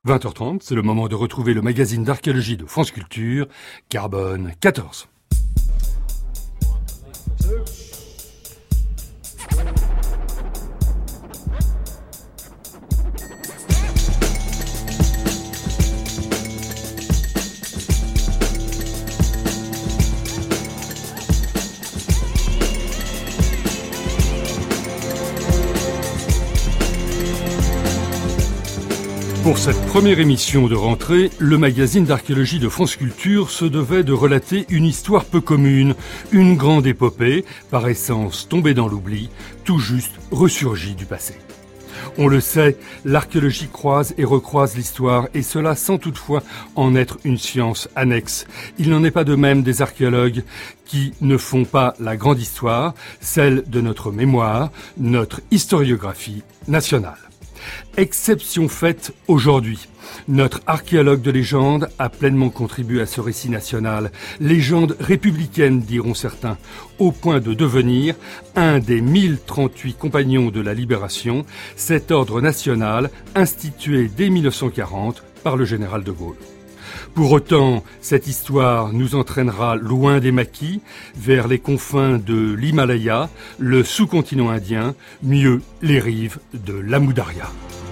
20h30, c'est le moment de retrouver le magazine d'archéologie de France Culture, Carbone 14. Pour cette première émission de rentrée, le magazine d'archéologie de France Culture se devait de relater une histoire peu commune, une grande épopée, par essence tombée dans l'oubli, tout juste ressurgie du passé. On le sait, l'archéologie croise et recroise l'histoire, et cela sans toutefois en être une science annexe. Il n'en est pas de même des archéologues qui ne font pas la grande histoire, celle de notre mémoire, notre historiographie nationale. Exception faite aujourd'hui. Notre archéologue de légende a pleinement contribué à ce récit national. Légende républicaine, diront certains, au point de devenir un des 1038 compagnons de la Libération, cet ordre national institué dès 1940 par le général de Gaulle. Pour autant, cette histoire nous entraînera loin des maquis, vers les confins de l'Himalaya, le sous-continent indien, mieux les rives de l'Amou-Daria.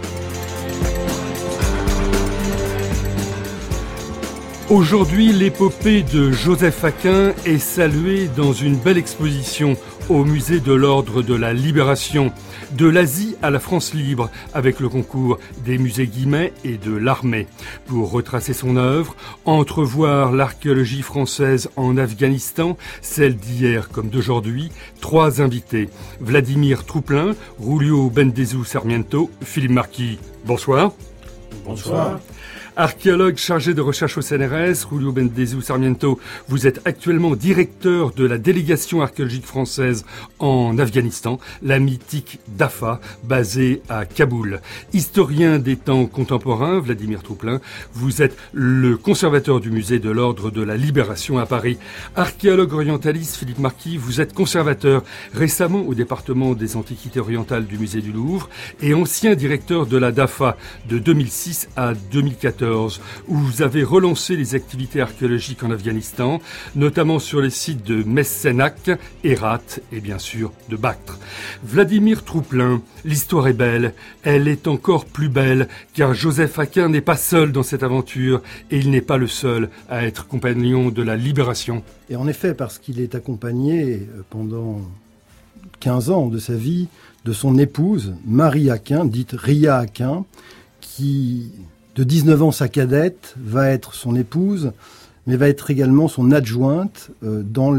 Aujourd'hui, l'épopée de Joseph Aquin est saluée dans une belle exposition au musée de l'Ordre de la Libération, de l'Asie à la France libre, avec le concours des musées Guimet et de l'Armée. Pour retracer son œuvre, entrevoir l'archéologie française en Afghanistan, celle d'hier comme d'aujourd'hui, trois invités. Vladimir Trouplin, Julio Bendezu Sarmiento, Philippe Marquis. Bonsoir. Bonsoir. Archéologue chargé de recherche au CNRS, Julio Bendezu Sarmiento, vous êtes actuellement directeur de la délégation archéologique française en Afghanistan, la mythique DAFA, basée à Kaboul. Historien des temps contemporains, Vladimir Trouplin, vous êtes le conservateur du musée de l'Ordre de la Libération à Paris. Archéologue orientaliste, Philippe Marquis, vous êtes conservateur récemment au département des Antiquités orientales du musée du Louvre et ancien directeur de la DAFA de 2006 à 2014. Où vous avez relancé les activités archéologiques en Afghanistan, notamment sur les sites de Messenak, Herat et bien sûr de Bactre. Vladimir Trouplin, l'histoire est belle, elle est encore plus belle, car Joseph Aquin n'est pas seul dans cette aventure et il n'est pas le seul à être compagnon de la Libération. Et en effet, parce qu'il est accompagné pendant 15 ans de sa vie de son épouse, Marie Aquin, dite Ria Aquin, qui... De 19 ans, sa cadette va être son épouse, mais va être également son adjointe dans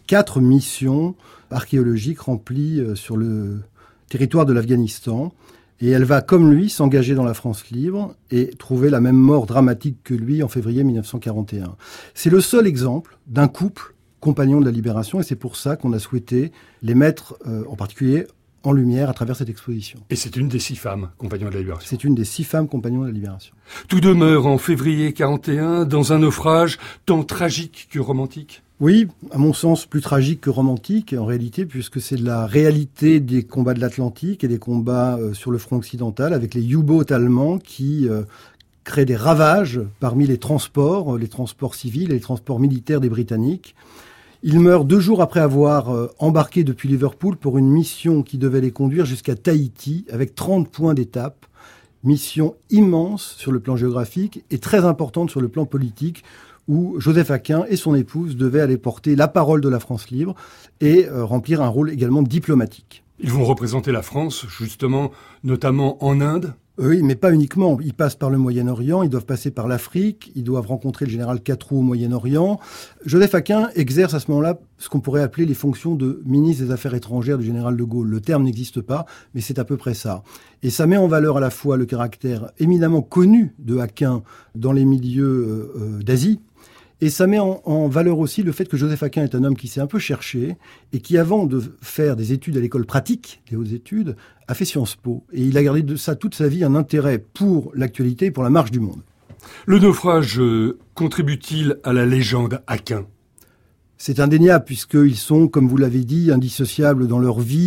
4 missions archéologiques remplies sur le territoire de l'Afghanistan. Et elle va, comme lui, s'engager dans la France libre et trouver la même mort dramatique que lui en février 1941. C'est le seul exemple d'un couple compagnon de la Libération et c'est pour ça qu'on a souhaité les mettre, en particulier, en lumière à travers cette exposition. Et c'est une des 6 femmes compagnons de la Libération. C'est une des 6 femmes compagnons de la Libération. Tout demeure en février 41 dans un naufrage tant tragique que romantique. Oui, à mon sens, plus tragique que romantique, en réalité, puisque c'est la réalité des combats de l'Atlantique et des combats sur le front occidental avec les U-boats allemands qui créent des ravages parmi les transports civils et les transports militaires des Britanniques. Il meurt 2 jours après avoir embarqué depuis Liverpool pour une mission qui devait les conduire jusqu'à Tahiti avec 30 points d'étape. Mission immense sur le plan géographique et très importante sur le plan politique où Joseph Aquin et son épouse devaient aller porter la parole de la France libre et remplir un rôle également diplomatique. Ils vont représenter la France, justement, notamment en Inde. Oui, mais pas uniquement. Ils passent par le Moyen-Orient, ils doivent passer par l'Afrique, ils doivent rencontrer le général Catroux au Moyen-Orient. Joseph Aquin exerce à ce moment-là ce qu'on pourrait appeler les fonctions de ministre des Affaires étrangères du général de Gaulle. Le terme n'existe pas, mais c'est à peu près ça. Et ça met en valeur à la fois le caractère éminemment connu de Aquin dans les milieux d'Asie, et ça met en valeur aussi le fait que Joseph Aquin est un homme qui s'est un peu cherché et qui, avant de faire des études à l'école pratique, des hautes études, a fait Sciences Po. Et il a gardé de ça toute sa vie un intérêt pour l'actualité et pour la marche du monde. Le naufrage contribue-t-il à la légende Aquin ? C'est indéniable puisqu'ils sont, comme vous l'avez dit, indissociables dans leur vie.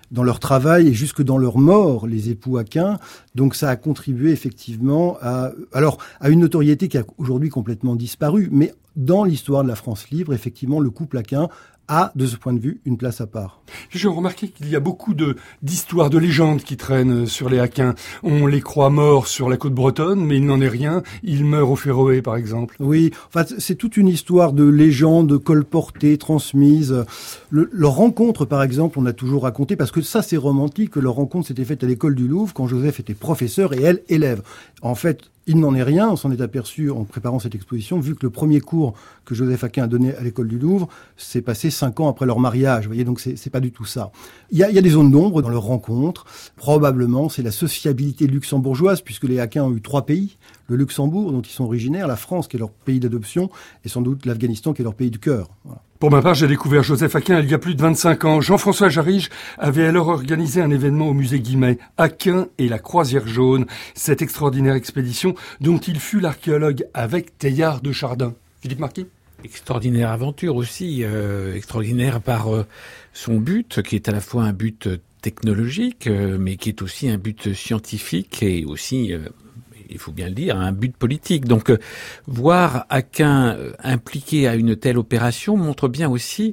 dans leur travail et jusque dans leur mort, les époux Aquin. Donc ça a contribué effectivement à une notoriété qui a aujourd'hui complètement disparu. Mais dans l'histoire de la France libre, effectivement, le couple Aquin a, de ce point de vue, une place à part. J'ai remarqué qu'il y a beaucoup d'histoires, de légendes qui traînent sur les Aquin. On les croit morts sur la côte bretonne, mais il n'en est rien. Ils meurent au Féroé, par exemple. Oui, enfin, c'est toute une histoire de légendes colportées, transmises. Leur rencontre, par exemple, on a toujours raconté, parce que ça, c'est romantique, que leur rencontre s'était faite à l'école du Louvre, quand Joseph était professeur et elle, élève. En fait, il n'en est rien, on s'en est aperçu en préparant cette exposition, vu que le premier cours que Joseph Aquin a donné à l'école du Louvre s'est passé 5 ans après leur mariage. Vous voyez, donc c'est pas du tout ça. Il y a des zones d'ombre dans leur rencontre. Probablement, c'est la sociabilité luxembourgeoise, puisque les Aquin ont eu 3 pays. Le Luxembourg, dont ils sont originaires, la France, qui est leur pays d'adoption, et sans doute l'Afghanistan, qui est leur pays de cœur. Voilà. Pour ma part, j'ai découvert Joseph Aquin il y a plus de 25 ans. Jean-François Jarige avait alors organisé un événement au musée Guimet, Aquin et la Croisière jaune, cette extraordinaire expédition dont il fut l'archéologue avec Teilhard de Chardin. Philippe Marquis ? Extraordinaire aventure aussi, extraordinaire par son but, qui est à la fois un but technologique, mais qui est aussi un but scientifique et aussi... il faut bien le dire, un but politique. Donc, voir Aquin impliqué à une telle opération montre bien aussi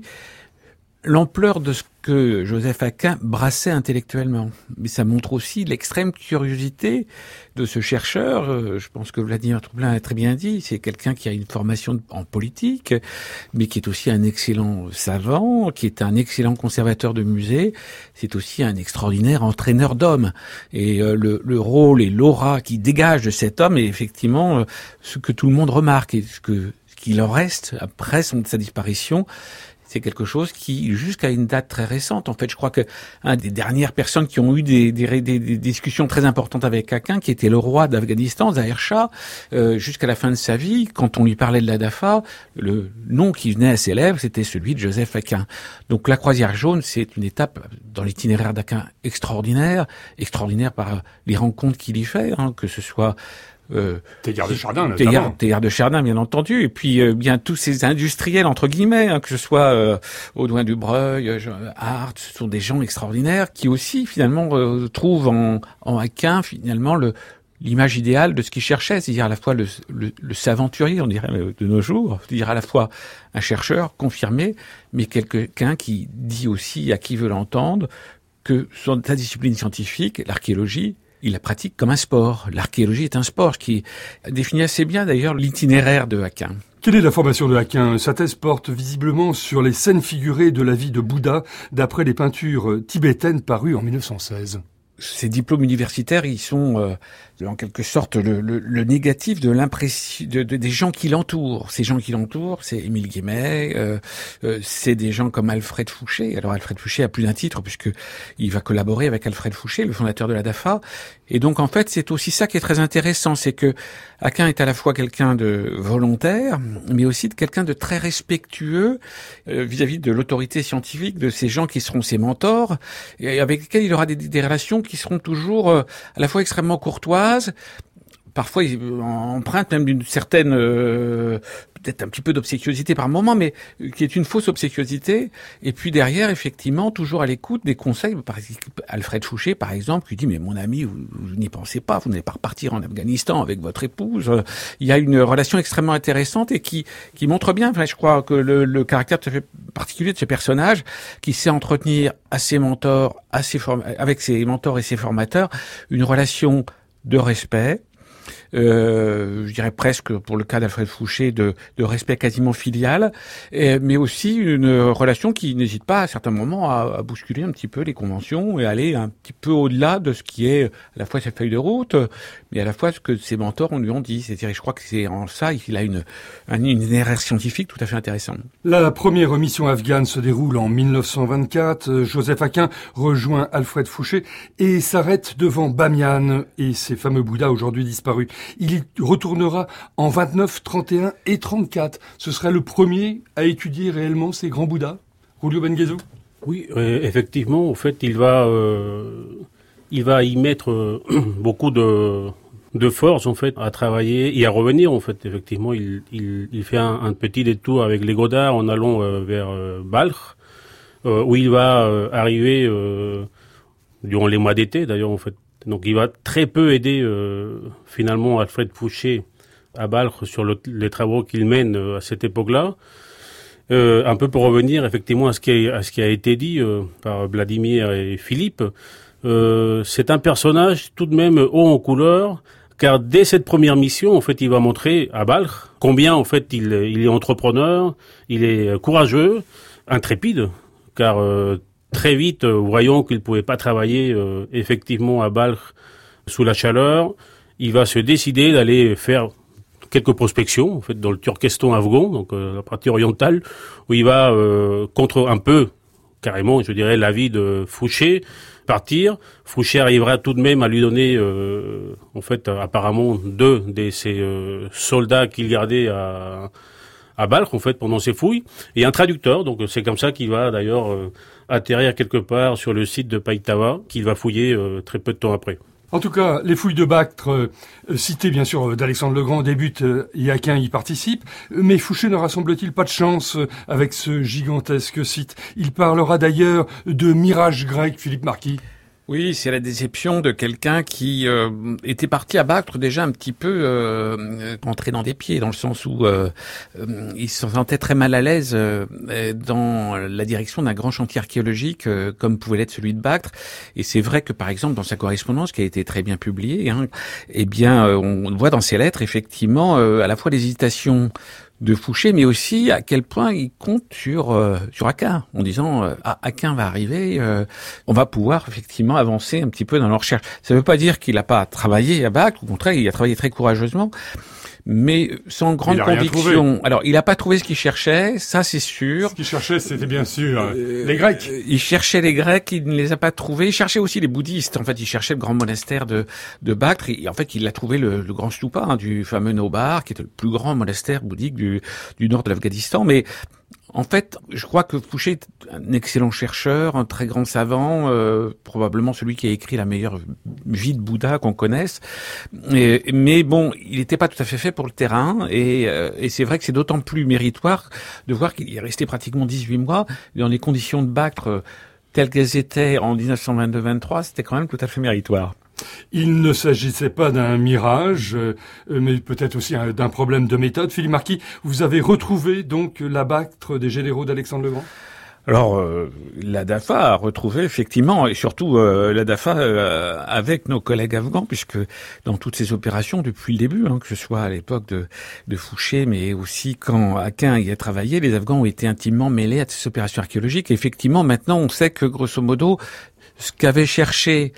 l'ampleur de ce que Joseph Aquin brassait intellectuellement. Mais ça montre aussi l'extrême curiosité de ce chercheur. Je pense que Vladimir Troublin a très bien dit, c'est quelqu'un qui a une formation en politique, mais qui est aussi un excellent savant, qui est un excellent conservateur de musée. C'est aussi un extraordinaire entraîneur d'hommes. Et le rôle et l'aura qui dégage de cet homme est effectivement ce que tout le monde remarque et ce qu'il en reste après sa disparition. C'est quelque chose qui, jusqu'à une date très récente, en fait, je crois que un des dernières personnes qui ont eu des discussions très importantes avec Aquin, qui était le roi d'Afghanistan, Zahir Shah, jusqu'à la fin de sa vie, quand on lui parlait de la Dafa, le nom qui venait à ses lèvres, c'était celui de Joseph Aquin. Donc la Croisière jaune, c'est une étape dans l'itinéraire d'Aquin extraordinaire par les rencontres qu'il y fait, que ce soit Teilhard de Chardin, notamment. Teilhard de Chardin, bien entendu, et puis bien tous ces industriels entre guillemets, que ce soit Audouin Dubreuil, Hart, ce sont des gens extraordinaires qui aussi finalement trouvent en Aquin finalement l'image idéale de ce qu'ils cherchaient, c'est-à-dire à la fois le s'aventurier, on dirait de nos jours, c'est-à-dire à la fois un chercheur confirmé, mais quelqu'un qui dit aussi à qui veut l'entendre que sa discipline scientifique, l'archéologie, il la pratique comme un sport. L'archéologie est un sport qui définit assez bien d'ailleurs l'itinéraire de Aquin. Quelle est la formation de Aquin ? Sa thèse porte visiblement sur les scènes figurées de la vie de Bouddha d'après les peintures tibétaines parues en 1916. Ces diplômes universitaires, ils sont en quelque sorte le négatif de l'impression des gens qui l'entourent. Ces gens qui l'entourent, c'est Émile Guémet, c'est des gens comme Alfred Fouché. Alors Alfred Fouché a plus d'un titre puisque il va collaborer avec Alfred Fouché, le fondateur de la Dafa. Et donc en fait, c'est aussi ça qui est très intéressant, c'est que Aquin est à la fois quelqu'un de volontaire, mais aussi de quelqu'un de très respectueux vis-à-vis de l'autorité scientifique, de ces gens qui seront ses mentors, et avec lesquels il aura des relations qui seront toujours à la fois extrêmement courtoises, parfois empreintes même d'une certaine peut-être un petit peu d'obséquiosité par moment, mais qui est une fausse obséquiosité. Et puis derrière, effectivement, toujours à l'écoute des conseils. Par exemple, Alfred Fouché, par exemple, lui dit « Mais mon ami, vous n'y pensez pas, vous n'allez pas repartir en Afghanistan avec votre épouse. » Il y a une relation extrêmement intéressante et qui montre bien, enfin, je crois, que le caractère tout à fait particulier de ce personnage, qui sait entretenir à ses mentors, avec ses mentors et ses formateurs, une relation de respect, je dirais presque pour le cas d'Alfred Fouché de respect quasiment filial, mais aussi une relation qui n'hésite pas à certains moments à bousculer un petit peu les conventions et aller un petit peu au-delà de ce qui est à la fois sa feuille de route, mais à la fois ce que ses mentors lui ont dit. C'est-à-dire, je crois que c'est en ça il a une itinéraire scientifique tout à fait intéressante. La première mission afghane se déroule en 1924. Joseph Aquin rejoint Alfred Fouché et s'arrête devant Bamiyan et ses fameux Bouddhas aujourd'hui disparus. Il y retournera en 29, 31 et 34. Ce sera le premier à étudier réellement ces grands Bouddhas. Julio Benguezou ? Oui, effectivement, en fait, il va y mettre beaucoup de force, en fait, à travailler et à revenir, en fait. Effectivement, il fait un petit détour avec les Godard en allant vers Balkh, où il va arriver durant les mois d'été d'ailleurs en fait. Donc il va très peu aider finalement Alfred Fouché à Balkh sur les travaux qu'il mène à cette époque-là. Un peu pour revenir effectivement à ce qui a été dit par Vladimir et Philippe, c'est un personnage tout de même haut en couleur, car dès cette première mission, en fait, il va montrer à Balkh combien en fait il est entrepreneur, il est courageux, intrépide, car très vite, voyant qu'il pouvait pas travailler effectivement à Balkh sous la chaleur, il va se décider d'aller faire quelques prospections en fait dans le Turkestan afghan, donc la partie orientale, où il va contre un peu carrément, je dirais, l'avis de Fouché, partir. Fouché arrivera tout de même à lui donner en fait apparemment 2 de ses soldats qu'il gardait à Balkh en fait pendant ses fouilles, et un traducteur. Donc c'est comme ça qu'il va d'ailleurs atterrir quelque part sur le site de Païtava, qu'il va fouiller très peu de temps après. En tout cas, les fouilles de Bactre, citées bien sûr d'Alexandre le Grand, débutent et Aquin y participe, mais Fouché ne rassemble-t-il pas de chance avec ce gigantesque site? Il parlera d'ailleurs de mirage grec, Philippe Marquis. Oui, c'est la déception de quelqu'un qui était parti à Bactre déjà un petit peu entré dans des pieds, dans le sens où il se sentait très mal à l'aise dans la direction d'un grand chantier archéologique comme pouvait l'être celui de Bactre. Et c'est vrai que par exemple dans sa correspondance qui a été très bien publiée, eh bien on voit dans ses lettres effectivement à la fois l'hésitation de Fouché, mais aussi à quel point il compte sur Aquin, en disant Aquin va arriver, on va pouvoir effectivement avancer un petit peu dans leur recherche. Ça ne veut pas dire qu'il n'a pas travaillé à Bactre, au contraire, il a travaillé très courageusement, mais sans grande conviction. Alors, il n'a pas trouvé ce qu'il cherchait, ça c'est sûr. Ce qu'il cherchait, c'était bien sûr les Grecs. Il cherchait les Grecs, il ne les a pas trouvés. Il cherchait aussi les bouddhistes. En fait, il cherchait le grand monastère de Bactre. Et en fait, il a trouvé le grand stupa du fameux Nobar, qui était le plus grand monastère bouddhique du nord de l'Afghanistan. Mais en fait, je crois que Fouché est un excellent chercheur, un très grand savant, probablement celui qui a écrit la meilleure vie de Bouddha qu'on connaisse. Mais bon, il n'était pas tout à fait fait pour le terrain, et c'est vrai que c'est d'autant plus méritoire de voir qu'il est resté pratiquement 18 mois dans les conditions de Bactre telles qu'elles étaient en 1922-23, c'était quand même tout à fait méritoire. Il ne s'agissait pas d'un mirage, mais peut-être aussi d'un problème de méthode. Philippe Marquis, vous avez retrouvé donc la Bactre des généraux d'Alexandre le Grand ? Alors, la DAFA a retrouvé effectivement, et surtout la DAFA avec nos collègues afghans, puisque dans toutes ces opérations, depuis le début, que ce soit à l'époque de Fouché, mais aussi quand Aquin y a travaillé, les Afghans ont été intimement mêlés à ces opérations archéologiques. Et effectivement, maintenant, on sait que, grosso modo, ce qu'avait cherché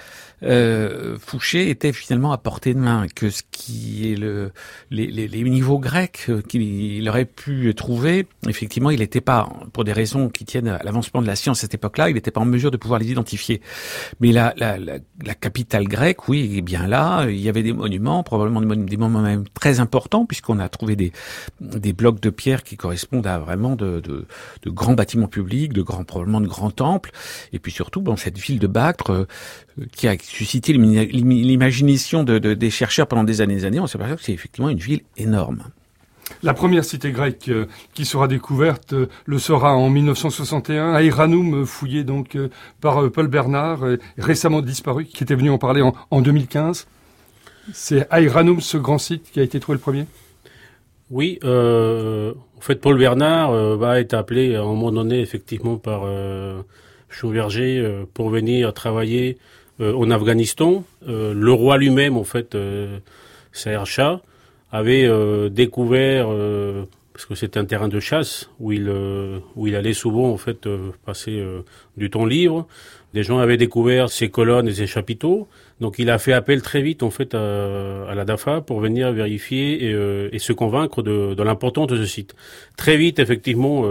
Fouché était finalement à portée de main, que ce qui est les niveaux grecs qu'il aurait pu trouver, effectivement, il n'était pas, pour des raisons qui tiennent à l'avancement de la science à cette époque-là, il n'était pas en mesure de pouvoir les identifier. Mais la capitale grecque, oui, est bien là. Il y avait des monuments, probablement des monuments même très importants, puisqu'on a trouvé des blocs de pierre qui correspondent à vraiment de grands bâtiments publics, probablement de grands temples, et puis surtout, cette ville de Bactre qui a suscité l'imagination des chercheurs pendant des années, on s'aperçoit que c'est effectivement une ville énorme. La première cité grecque qui sera découverte le sera en 1961, à Aïranoum, fouillée donc par Paul Bernard, récemment disparu, qui était venu en parler en 2015. C'est Aïranoum, ce grand site, qui a été trouvé le premier ? Oui, en fait, Paul Bernard va être appelé à un moment donné, effectivement, par Schomberger pour venir travailler en Afghanistan. Le roi lui-même, en fait, Saher Shah, avait découvert, parce que c'était un terrain de chasse où il allait souvent en fait passer du temps libre. Des gens avaient découvert ses colonnes et ses chapiteaux, donc il a fait appel très vite en fait à la DAFA pour venir vérifier et se convaincre de l'importance de ce site. Très vite, effectivement,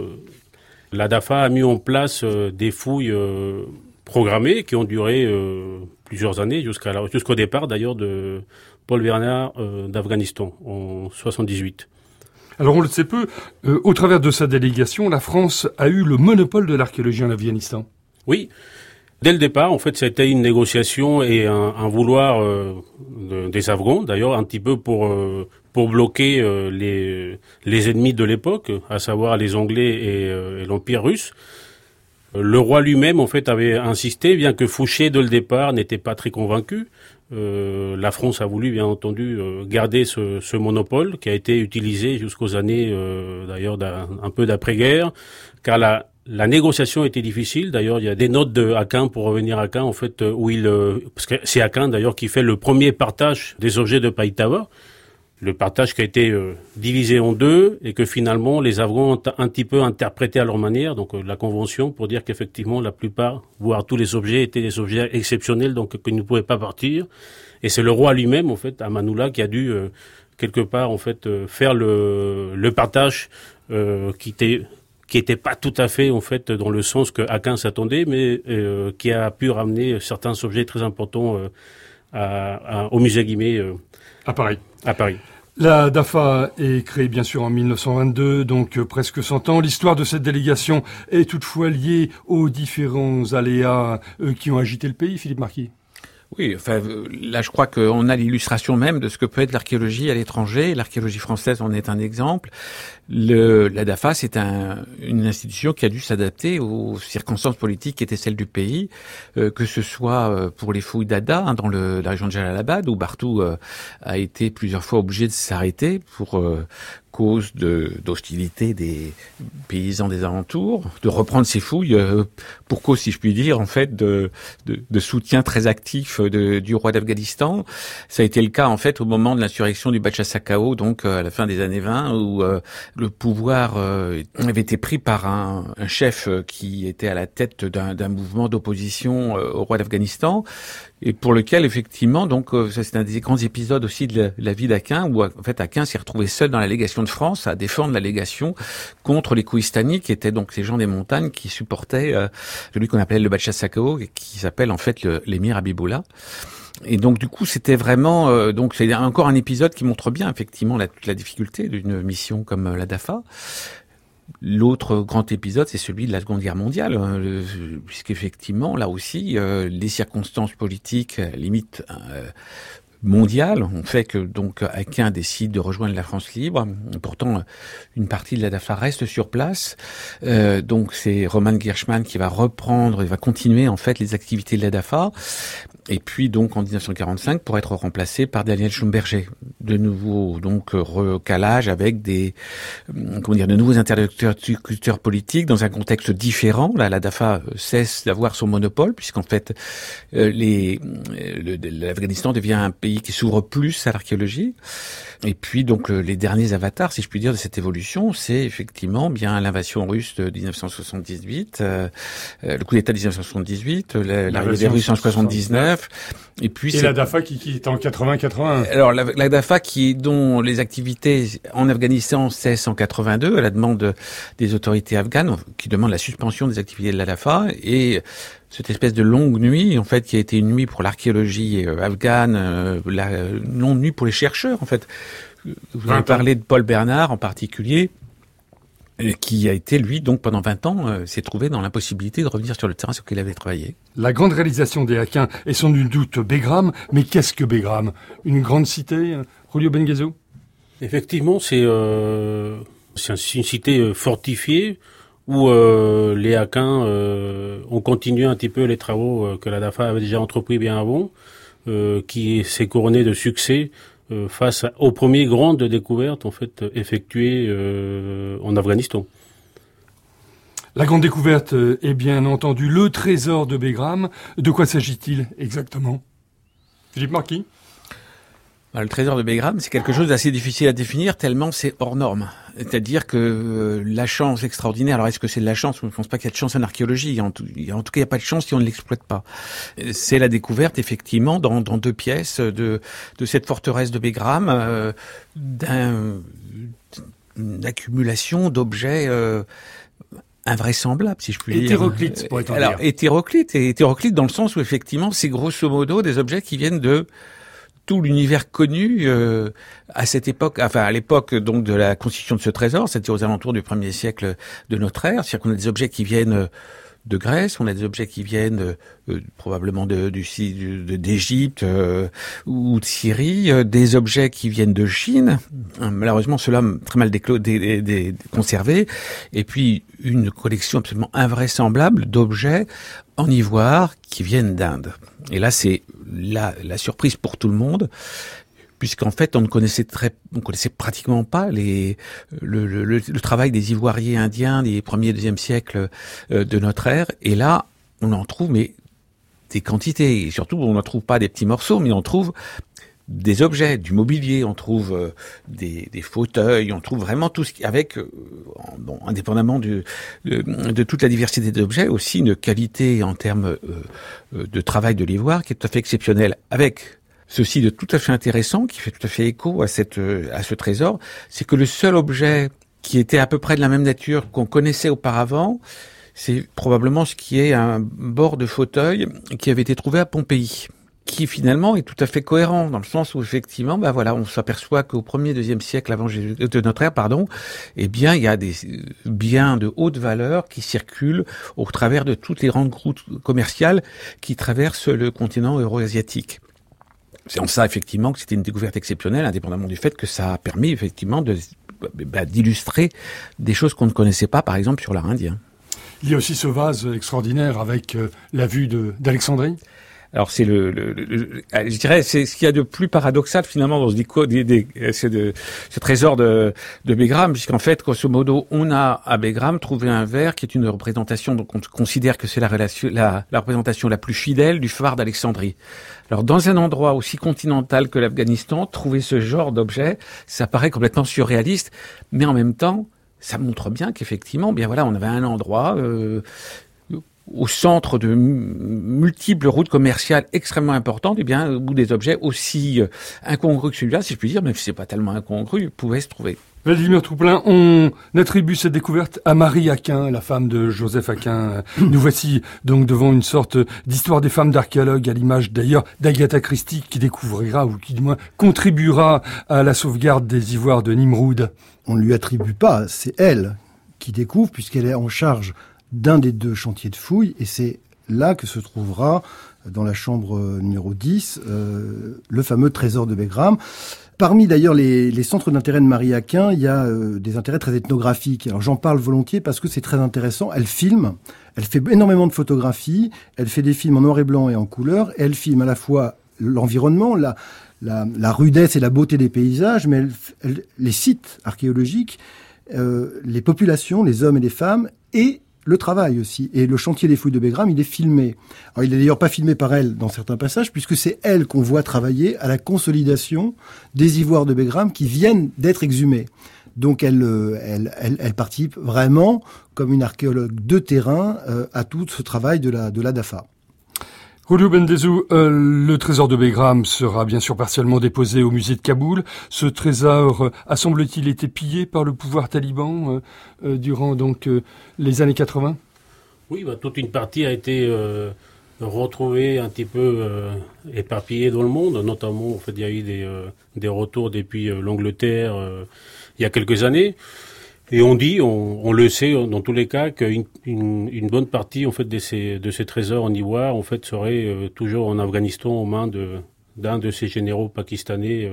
la DAFA a mis en place des fouilles programmées qui ont duré plusieurs années jusqu'au départ d'ailleurs de Paul Bernard d'Afghanistan en 78. Alors on le sait peu, au travers de sa délégation, la France a eu le monopole de l'archéologie en Afghanistan. Oui, dès le départ, en fait, c'était une négociation et un vouloir des Afghans, d'ailleurs, un petit peu pour bloquer les ennemis de l'époque, à savoir les Anglais et l'Empire russe. Le roi lui-même, en fait, avait insisté, bien que Fouché, dès le départ, n'était pas très convaincu. La France a voulu, bien entendu, garder ce monopole qui a été utilisé jusqu'aux années, d'ailleurs, un peu d'après-guerre, car la négociation était difficile. D'ailleurs, il y a des notes de Aquin, pour revenir à Aquin, en fait, où parce que c'est Aquin, d'ailleurs, qui fait le premier partage des objets de Païtava. Le partage qui a été divisé en deux et que finalement les Afghans ont un petit peu interprété à leur manière, donc la convention, pour dire qu'effectivement la plupart, voire tous les objets étaient des objets exceptionnels, donc qu'ils ne pouvaient pas partir. Et c'est le roi lui-même, en fait, Amanullah, qui a dû quelque part, en fait, faire le partage qui était pas tout à fait, en fait, dans le sens que Aquin s'attendait, mais qui a pu ramener certains objets très importants au musée Guimet à Paris. À Paris. La DAFA est créée bien sûr en 1922, donc presque 100 ans. L'histoire de cette délégation est toutefois liée aux différents aléas qui ont agité le pays, Philippe Marquis. Oui, enfin là je crois qu'on a l'illustration même de ce que peut être l'archéologie à l'étranger. L'archéologie française en est un exemple. La DAFA, c'est une institution qui a dû s'adapter aux circonstances politiques qui étaient celles du pays, que ce soit pour les fouilles d'Adda dans la région de Jalalabad, où Barthou a été plusieurs fois obligé de s'arrêter pour cause d'hostilité des paysans des alentours, de reprendre ses fouilles pour cause, si je puis dire, en fait, de soutien très actif du roi d'Afghanistan. Ça a été le cas, en fait, au moment de l'insurrection du Bacha Sakao, donc à la fin des années 20, où le pouvoir avait été pris par un chef qui était à la tête d'un mouvement d'opposition au roi d'Afghanistan, et pour lequel, effectivement, donc ça c'est un des grands épisodes aussi de la vie d'Aquin, où en fait Aquin s'est retrouvé seul dans la légation de France à défendre la légation contre les Kohistanis, qui étaient donc ces gens des montagnes qui supportaient celui qu'on appelait le Bacha Sakao, qui s'appelle en fait l'émir Habibullah. Et donc du coup c'était vraiment donc c'est encore un épisode qui montre bien effectivement toute la difficulté d'une mission comme la DAFA. L'autre grand épisode, c'est celui de la Seconde Guerre mondiale, puisqu'effectivement, là aussi, les circonstances politiques, limite mondiales, ont fait que donc Aquin décide de rejoindre la France libre. Pourtant, une partie de la DAFA reste sur place. Donc c'est Roman Gierschmann qui va reprendre et va continuer en fait les activités de la DAFA. Et puis donc en 1945 pour être remplacé par Daniel Schumberger. De nouveau donc recalage avec de nouveaux interlocuteurs politiques dans un contexte différent. Là, la DAFA cesse d'avoir son monopole puisqu'en fait l'Afghanistan devient un pays qui s'ouvre plus à l'archéologie. Et puis donc les derniers avatars, si je puis dire, de cette évolution, c'est effectivement bien l'invasion russe de 1978, le coup d'État de 1978, l'arrivée des Russes en 1979. Et puis la DAFA qui est en 80-81. Alors la DAFA dont les activités en Afghanistan cessent en 82 à la demande des autorités afghanes qui demandent la suspension des activités de la DAFA, et cette espèce de longue nuit en fait qui a été une nuit pour l'archéologie afghane, la longue nuit pour les chercheurs en fait. Vous avez parlé de Paul Bernard en particulier, qui a été, lui, donc pendant 20 ans, s'est trouvé dans l'impossibilité de revenir sur le terrain sur lequel il avait travaillé. La grande réalisation des Aquins est sans nul doute Begram, mais qu'est-ce que Begram? Une grande cité, Julio Benguezo? Effectivement, c'est une cité fortifiée où les Aquins ont continué un petit peu les travaux que la DAFA avait déjà entrepris bien avant, qui s'est couronné de succès face aux premières grandes découvertes en fait effectuées en Afghanistan. La grande découverte est bien entendu le trésor de Begram. De quoi s'agit-il exactement? Philippe Marquis? Le trésor de Begram, c'est quelque chose d'assez difficile à définir tellement c'est hors norme. C'est-à-dire que la chance extraordinaire, alors est-ce que c'est de la chance? Je ne pense pas qu'il y a de chance en archéologie. En tout cas, il n'y a pas de chance si on ne l'exploite pas. C'est la découverte, effectivement, dans 2 pièces de cette forteresse de Begram, d'une accumulation d'objets invraisemblables, si je puis dire. Hétéroclites, pourrait-on dire. Alors, hétéroclites dans le sens où, effectivement, c'est grosso modo des objets qui viennent de tout l'univers connu à cette époque, enfin à l'époque donc de la constitution de ce trésor, c'est-à-dire aux alentours du 1er siècle de notre ère. C'est-à-dire qu'on a des objets qui viennent de Grèce, on a des objets qui viennent probablement d'Égypte ou de Syrie, des objets qui viennent de Chine, malheureusement ceux-là très mal conservés, et puis une collection absolument invraisemblable d'objets en ivoire qui viennent d'Inde. Et là, c'est la surprise pour tout le monde, puisqu'en fait, on connaissait pratiquement pas le travail des ivoiriers indiens des 1er et 2e siècles de notre ère. Et là, on en trouve des quantités. Et surtout, on ne trouve pas des petits morceaux, mais on trouve des objets, du mobilier, on trouve des fauteuils, on trouve vraiment tout ce qui, avec, indépendamment de toute la diversité d'objets, aussi une qualité en termes de travail de l'ivoire qui est tout à fait exceptionnelle. Avec ceci de tout à fait intéressant, qui fait tout à fait écho à ce trésor, c'est que le seul objet qui était à peu près de la même nature qu'on connaissait auparavant, c'est probablement ce qui est un bord de fauteuil qui avait été trouvé à Pompéi, qui finalement est tout à fait cohérent, dans le sens où effectivement, on s'aperçoit qu'au 1er, 2e siècle de notre ère, eh bien, il y a des biens de haute valeur qui circulent au travers de toutes les grandes routes commerciales qui traversent le continent euro-asiatique. C'est en ça, effectivement, que c'était une découverte exceptionnelle, indépendamment du fait que ça a permis, effectivement, d'illustrer des choses qu'on ne connaissait pas, par exemple, sur l'art indien. Il y a aussi ce vase extraordinaire avec la vue d'Alexandrie. Alors c'est je dirais, c'est ce qu'il y a de plus paradoxal finalement dans ce trésor de Begram, puisqu'en fait, grosso modo, on a à Begram trouvé un verre qui est une représentation, donc on considère que c'est la représentation la plus fidèle du phare d'Alexandrie. Alors dans un endroit aussi continental que l'Afghanistan, trouver ce genre d'objet, ça paraît complètement surréaliste, mais en même temps, ça montre bien qu'effectivement, on avait un endroit au centre de multiples routes commerciales extrêmement importantes, où des objets aussi incongrus que celui-là, si je puis dire, même si c'est pas tellement incongru, pouvaient se trouver. Vladimir Trouplin, on attribue cette découverte à Marie Aquin, la femme de Joseph Aquin. Nous voici donc devant une sorte d'histoire des femmes d'archéologues, à l'image d'ailleurs d'Agatha Christie, qui découvrira, ou qui du moins contribuera à la sauvegarde des ivoires de Nimroud. On ne lui attribue pas, c'est elle qui découvre, puisqu'elle est en charge d'un des 2 chantiers de fouilles, et c'est là que se trouvera, dans la chambre numéro 10, le fameux trésor de Begram. Parmi d'ailleurs les centres d'intérêt de Marie Aquin, il y a des intérêts très ethnographiques. Alors j'en parle volontiers parce que c'est très intéressant. Elle filme, elle fait énormément de photographies, elle fait des films en noir et blanc et en couleur, et elle filme à la fois l'environnement, la rudesse et la beauté des paysages, mais les sites archéologiques, les populations, les hommes et les femmes, et le travail aussi. Et le chantier des fouilles de Begram, il est filmé. Alors, il n'est d'ailleurs pas filmé par elle dans certains passages, puisque c'est elle qu'on voit travailler à la consolidation des ivoires de Begram qui viennent d'être exhumés. Donc elle participe vraiment, comme une archéologue de terrain, à tout ce travail de la DAFA. Julio Bendezou, le trésor de Begram sera bien sûr partiellement déposé au musée de Kaboul. Ce trésor a, semble-t-il, été pillé par le pouvoir taliban durant donc les années 80 ? Oui, toute une partie a été retrouvée un petit peu éparpillée dans le monde. Notamment, en fait, il y a eu des retours depuis l'Angleterre il y a quelques années. Et on dit, on le sait dans tous les cas, qu'une bonne partie en fait de ces trésors en ivoire en fait serait toujours en Afghanistan aux mains d'un de ces généraux pakistanais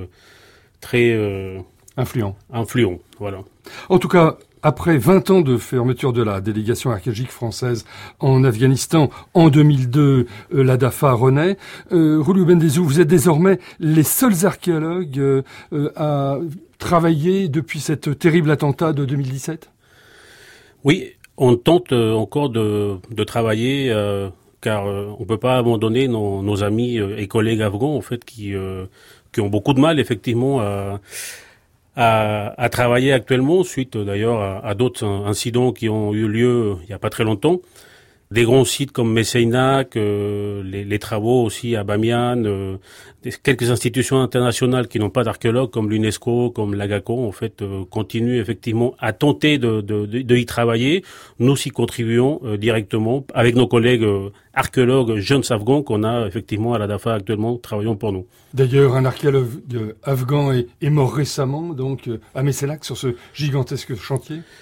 très influents. Voilà. En tout cas, après 20 ans de fermeture de la délégation archéologique française en Afghanistan, en 2002, la DAFA renaît. Julio Bendezou, vous êtes désormais les seuls archéologues à travailler depuis cet terrible attentat de 2017 ? Oui, on tente encore de travailler, car on peut pas abandonner nos amis et collègues afghans, en fait, qui ont beaucoup de mal, effectivement, à travailler actuellement, suite d'ailleurs à d'autres incidents qui ont eu lieu il y a pas très longtemps. Des grands sites comme Messeinak, les travaux aussi à Bamiyan, quelques institutions internationales qui n'ont pas d'archéologues comme l'UNESCO, comme l'AGACO, en fait, continuent effectivement à tenter de y travailler. Nous y contribuons directement avec nos collègues archéologues jeunes afghans qu'on a effectivement à la DAFA actuellement travaillant pour nous. D'ailleurs, un archéologue afghan est mort récemment, donc à Messeinak, sur ce gigantesque chantier.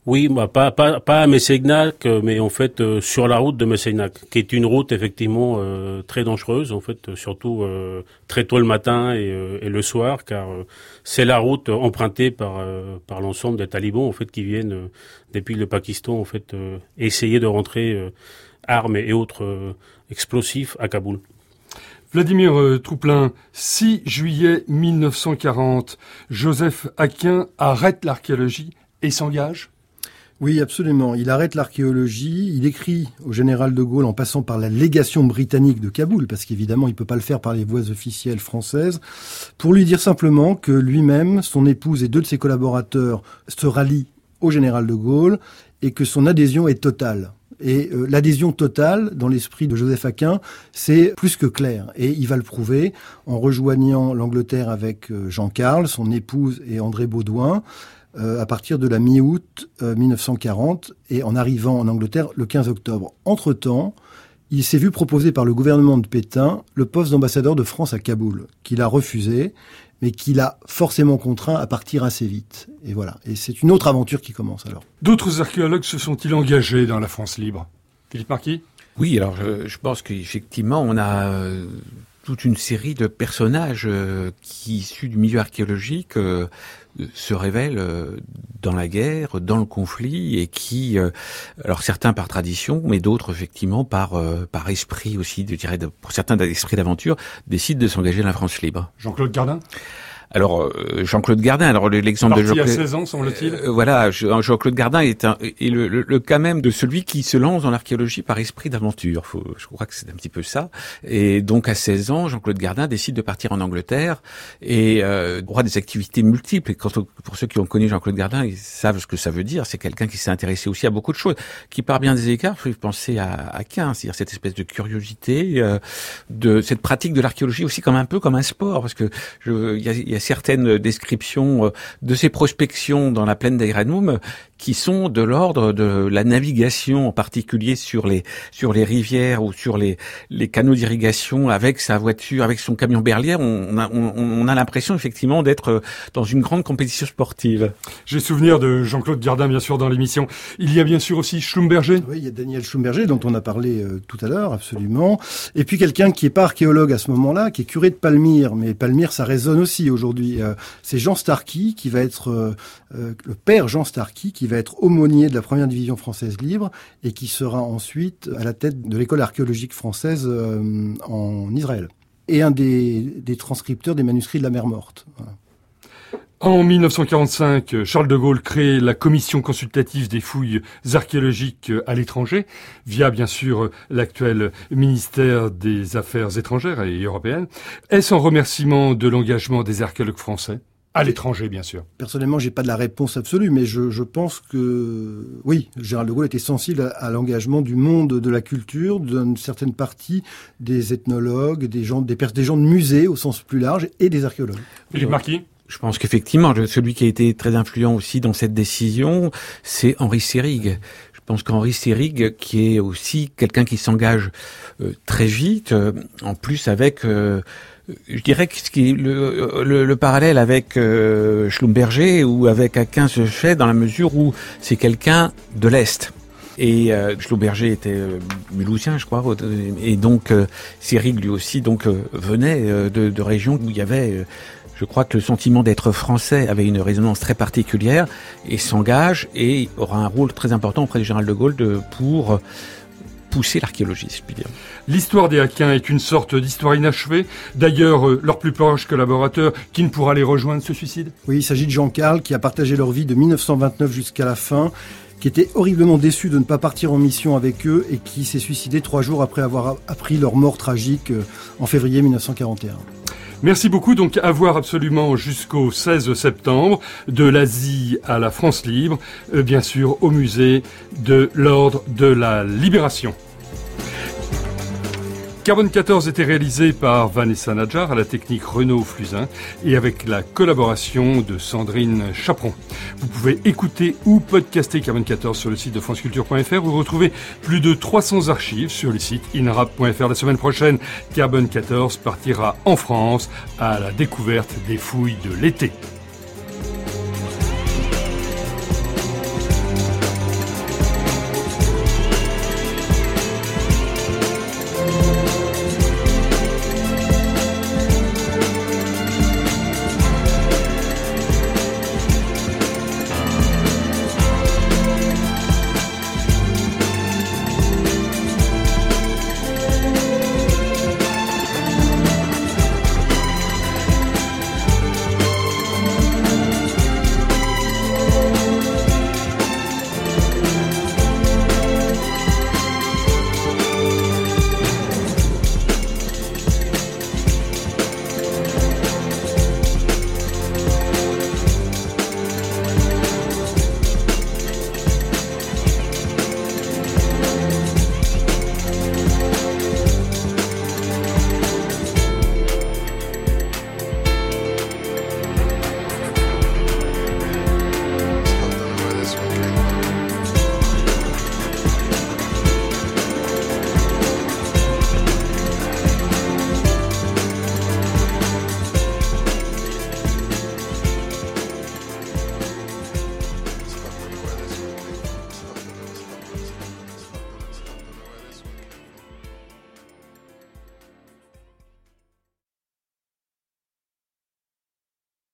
Oui, pas à Mességnac, mais en fait sur la route de Mességnac, qui est une route effectivement très dangereuse, en fait, surtout très tôt le matin et le soir, car c'est la route empruntée par l'ensemble des talibans en fait qui viennent depuis le Pakistan en fait essayer de rentrer armes et autres explosifs à Kaboul. Vladimir Trouplin, 6 juillet 1940, Joseph Aquin arrête l'archéologie et s'engage ? Oui, absolument. Il arrête l'archéologie, il écrit au général de Gaulle en passant par la légation britannique de Kaboul, parce qu'évidemment, il peut pas le faire par les voies officielles françaises, pour lui dire simplement que lui-même, son épouse et 2 de ses collaborateurs se rallient au général de Gaulle et que son adhésion est totale. Et l'adhésion totale, dans l'esprit de Joseph Aquin, c'est plus que clair. Et il va le prouver en rejoignant l'Angleterre avec Jean Carl, son épouse et André Baudouin, à partir de la mi-août 1940 et en arrivant en Angleterre le 15 octobre. Entre-temps, il s'est vu proposer par le gouvernement de Pétain le poste d'ambassadeur de France à Kaboul, qu'il a refusé, mais qu'il a forcément contraint à partir assez vite. Et voilà. Et c'est une autre aventure qui commence alors. D'autres archéologues se sont-ils engagés dans la France libre ? Philippe Marquis ? Oui, alors je pense qu'effectivement, on a toute une série de personnages qui, issus du milieu archéologique, se révèlent dans la guerre, dans le conflit, et qui, alors certains par tradition, mais d'autres effectivement par esprit aussi, je dirais, pour certains d'esprit d'aventure, décident de s'engager dans la France libre. Jean-Claude Gardin ? Alors Jean-Claude Gardin, alors l'exemple Parti de Jean-Claude, à 16 ans, semble-t-il. Voilà, Jean-Claude Gardin est le cas même de celui qui se lance dans l'archéologie par esprit d'aventure. Je crois que c'est un petit peu ça. Et donc à 16 ans, Jean-Claude Gardin décide de partir en Angleterre et aura des activités multiples. Et pour ceux qui ont connu Jean-Claude Gardin, ils savent ce que ça veut dire. C'est quelqu'un qui s'est intéressé aussi à beaucoup de choses, qui par bien des égards fait penser à Aquin, c'est-à-dire cette espèce de curiosité, de cette pratique de l'archéologie aussi comme un peu comme un sport, parce que il y a certaines descriptions de ces prospections dans la plaine d'Aïranoum qui sont de l'ordre de la navigation, en particulier sur les rivières ou sur les canaux d'irrigation avec sa voiture, avec son camion berlière. On a l'impression effectivement d'être dans une grande compétition sportive. J'ai souvenir de Jean-Claude Gardin, bien sûr, dans l'émission. Il y a bien sûr aussi Schlumberger. Oui, il y a Daniel Schlumberger, dont on a parlé tout à l'heure, absolument. Et puis quelqu'un qui est pas archéologue à ce moment-là, qui est curé de Palmyre. Mais Palmyre, ça résonne aussi aujourd'hui. C'est Jean Starky, qui va être le père Jean Starky, qui va être aumônier de la première division française libre et qui sera ensuite à la tête de l'école archéologique française en Israël. Et un des transcripteurs des manuscrits de la mer Morte. Voilà. En 1945, Charles de Gaulle crée la commission consultative des fouilles archéologiques à l'étranger, via bien sûr l'actuel ministère des Affaires étrangères et européennes. Est-ce en remerciement de l'engagement des archéologues français ? À l'étranger, bien sûr. Personnellement, j'ai pas de la réponse absolue, mais je pense que, oui, Général de Gaulle était sensible à l'engagement du monde de la culture, d'une certaine partie des ethnologues, des gens de musée au sens plus large, et des archéologues. Philippe Marquis ? Je pense qu'effectivement, celui qui a été très influent aussi dans cette décision, c'est Henri Seyrig. Je pense qu'Henri Seyrig, qui est aussi quelqu'un qui s'engage très vite, en plus avec... je dirais que ce qui est le parallèle avec Schlumberger ou avec Aquin se fait dans la mesure où c'est quelqu'un de l'Est. Et Schlumberger était mulhousien, je crois, et donc Seyrig lui aussi donc venait de régions où il y avait... Je crois que le sentiment d'être français avait une résonance très particulière et s'engage et aura un rôle très important auprès du général de Gaulle pour pousser l'archéologie, si je puis dire. L'histoire des Aquins est une sorte d'histoire inachevée. D'ailleurs, leur plus proche collaborateur, qui ne pourra les rejoindre, se suicide. Oui, il s'agit de Jean Carl, qui a partagé leur vie de 1929 jusqu'à la fin, qui était horriblement déçu de ne pas partir en mission avec eux et qui s'est suicidé 3 jours après avoir appris leur mort tragique en février 1941. Merci beaucoup. Donc, à voir absolument jusqu'au 16 septembre, de l'Asie à la France libre, bien sûr au musée de l'Ordre de la Libération. Carbone 14 était réalisé par Vanessa Nadjar à la technique Renaud Flusin et avec la collaboration de Sandrine Chaperon. Vous pouvez écouter ou podcaster Carbone 14 sur le site de franceculture.fr ou retrouver plus de 300 archives sur le site inrap.fr. La semaine prochaine, Carbone 14 partira en France à la découverte des fouilles de l'été.